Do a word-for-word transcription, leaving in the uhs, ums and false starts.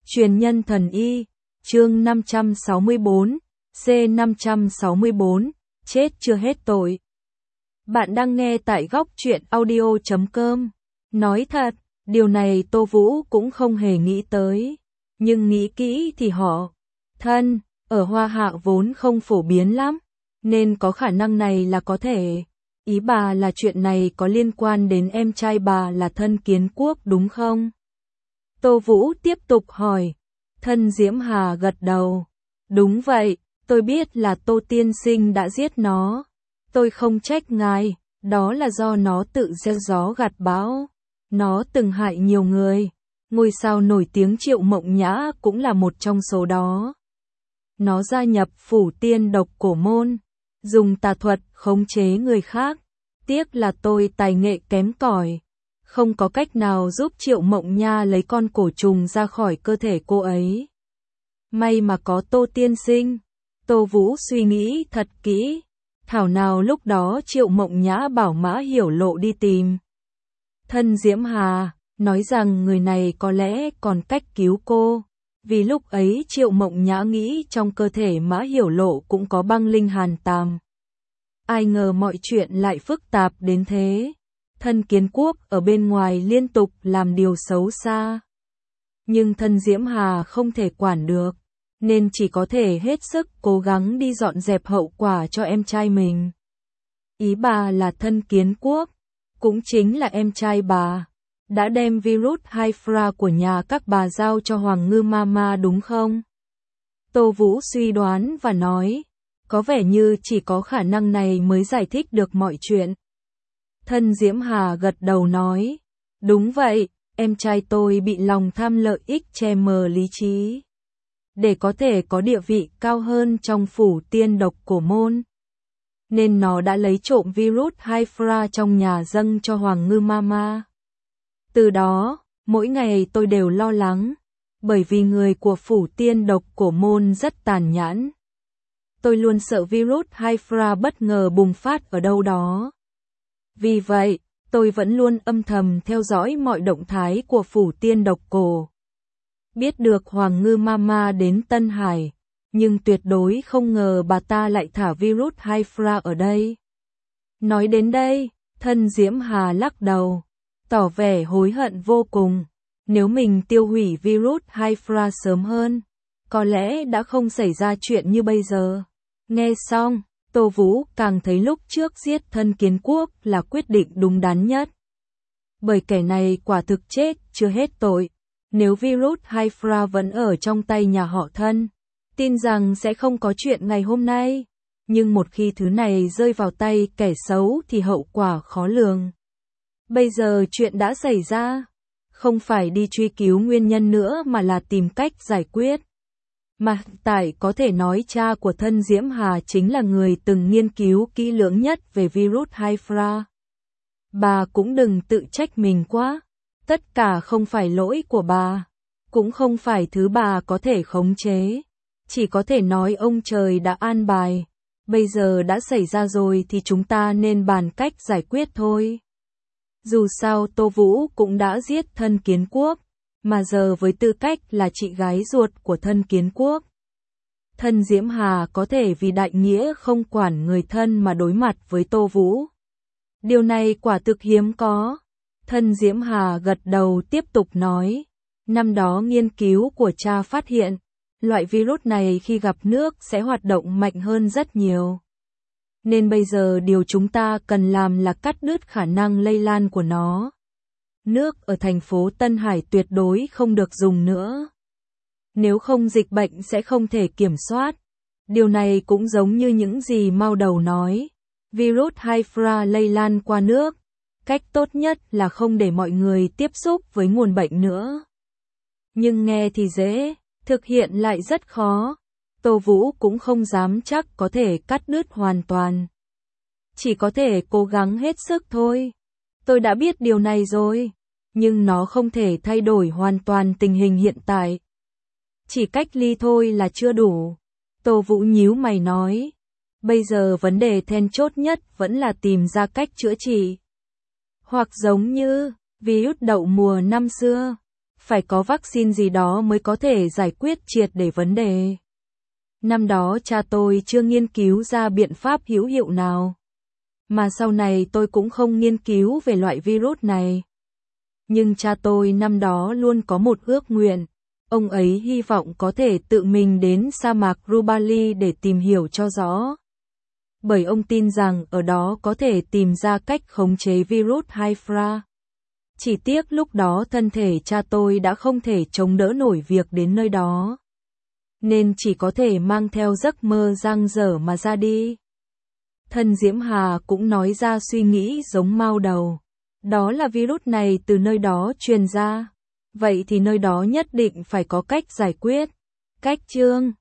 Truyền nhân thần y, chương năm trăm sáu mươi bốn, C năm trăm sáu mươi bốn, chết chưa hết tội. Bạn đang nghe tại góc truyện audio chấm com. Nói thật, điều này Tô Vũ cũng không hề nghĩ tới. Nhưng nghĩ kỹ thì họ, thân, ở Hoa Hạ vốn không phổ biến lắm, nên có khả năng này là có thể. Ý bà là chuyện này có liên quan đến em trai bà là Thân Kiến Quốc đúng không? Tô Vũ tiếp tục hỏi. Thân Diễm Hà gật đầu. Đúng vậy, tôi biết là Tô Tiên Sinh đã giết nó. Tôi không trách ngài, đó là do nó tự gieo gió gặt bão. Nó từng hại nhiều người. Ngôi sao nổi tiếng Triệu Mộng Nhã cũng là một trong số đó. Nó gia nhập phủ tiên độc cổ môn, dùng tà thuật khống chế người khác. Tiếc là tôi tài nghệ kém cỏi, không có cách nào giúp Triệu Mộng Nha lấy con cổ trùng ra khỏi cơ thể cô ấy. May mà có Tô Tiên Sinh. Tô Vũ suy nghĩ thật kỹ. Thảo nào lúc đó Triệu Mộng Nhã bảo Mã Hiểu Lộ đi tìm Thân Diễm Hà, nói rằng người này có lẽ còn cách cứu cô. Vì lúc ấy Triệu Mộng Nhã nghĩ trong cơ thể Mã Hiểu Lộ cũng có băng linh hàn tàm. Ai ngờ mọi chuyện lại phức tạp đến thế. Thân Kiến Quốc ở bên ngoài liên tục làm điều xấu xa. Nhưng Thân Diễm Hà không thể quản được, nên chỉ có thể hết sức cố gắng đi dọn dẹp hậu quả cho em trai mình. Ý bà là Thân Kiến Quốc, cũng chính là em trai bà, đã đem virus Hydra của nhà các bà giao cho Hoàng Ngư Mama đúng không? Tô Vũ suy đoán và nói, có vẻ như chỉ có khả năng này mới giải thích được mọi chuyện. Thân Diễm Hà gật đầu nói, đúng vậy, em trai tôi bị lòng tham lợi ích che mờ lý trí. Để có thể có địa vị cao hơn trong phủ tiên độc cổ môn, nên nó đã lấy trộm virus Hydra trong nhà dâng cho Hoàng Ngư Mama. Từ đó, mỗi ngày tôi đều lo lắng, bởi vì người của phủ tiên độc cổ môn rất tàn nhẫn. Tôi luôn sợ virus Hydra bất ngờ bùng phát ở đâu đó. Vì vậy, tôi vẫn luôn âm thầm theo dõi mọi động thái của phủ tiên độc cổ. Biết được Hoàng Ngư Mama đến Tân Hải, nhưng tuyệt đối không ngờ bà ta lại thả virus Hydra ở đây. Nói đến đây, Thân Diễm Hà lắc đầu, tỏ vẻ hối hận vô cùng. Nếu mình tiêu hủy virus Hydra sớm hơn, có lẽ đã không xảy ra chuyện như bây giờ. Nghe xong, Tô Vũ càng thấy lúc trước giết Thân Kiến Quốc là quyết định đúng đắn nhất. Bởi kẻ này quả thực chết chưa hết tội. Nếu virus Hydra vẫn ở trong tay nhà họ Thân, tin rằng sẽ không có chuyện ngày hôm nay. Nhưng một khi thứ này rơi vào tay kẻ xấu thì hậu quả khó lường. Bây giờ chuyện đã xảy ra, không phải đi truy cứu nguyên nhân nữa mà là tìm cách giải quyết. Mà tại có thể nói cha của Thân Diễm Hà chính là người từng nghiên cứu kỹ lưỡng nhất về virus Hydra. Bà cũng đừng tự trách mình quá. Tất cả không phải lỗi của bà, cũng không phải thứ bà có thể khống chế. Chỉ có thể nói ông trời đã an bài. Bây giờ đã xảy ra rồi thì chúng ta nên bàn cách giải quyết thôi. Dù sao Tô Vũ cũng đã giết Thân Kiến Quốc, mà giờ với tư cách là chị gái ruột của Thân Kiến Quốc. Thân Diễm Hà có thể vì đại nghĩa không quản người thân mà đối mặt với Tô Vũ. Điều này quả thực hiếm có. Thân Diễm Hà gật đầu tiếp tục nói, năm đó nghiên cứu của cha phát hiện, loại virus này khi gặp nước sẽ hoạt động mạnh hơn rất nhiều. Nên bây giờ điều chúng ta cần làm là cắt đứt khả năng lây lan của nó. Nước ở thành phố Tân Hải tuyệt đối không được dùng nữa. Nếu không dịch bệnh sẽ không thể kiểm soát. Điều này cũng giống như những gì Mao Đầu nói. Virus Hydra lây lan qua nước. Cách tốt nhất là không để mọi người tiếp xúc với nguồn bệnh nữa. Nhưng nghe thì dễ, thực hiện lại rất khó. Tô Vũ cũng không dám chắc có thể cắt đứt hoàn toàn. Chỉ có thể cố gắng hết sức thôi. Tôi đã biết điều này rồi, nhưng nó không thể thay đổi hoàn toàn tình hình hiện tại. Chỉ cách ly thôi là chưa đủ. Tô Vũ nhíu mày nói. Bây giờ vấn đề then chốt nhất vẫn là tìm ra cách chữa trị. Hoặc giống như virus đậu mùa năm xưa, phải có vaccine gì đó mới có thể giải quyết triệt để vấn đề. Năm đó cha tôi chưa nghiên cứu ra biện pháp hữu hiệu nào. Mà sau này tôi cũng không nghiên cứu về loại virus này. Nhưng cha tôi năm đó luôn có một ước nguyện. Ông ấy hy vọng có thể tự mình đến sa mạc Rubali để tìm hiểu cho rõ. Bởi ông tin rằng ở đó có thể tìm ra cách khống chế virus Hifra. Chỉ tiếc lúc đó thân thể cha tôi đã không thể chống đỡ nổi việc đến nơi đó. Nên chỉ có thể mang theo giấc mơ dang dở mà ra đi. Thân Diễm Hà cũng nói ra suy nghĩ giống Mao đầu. Đó là virus này từ nơi đó truyền ra. Vậy thì nơi đó nhất định phải có cách giải quyết. Cách chương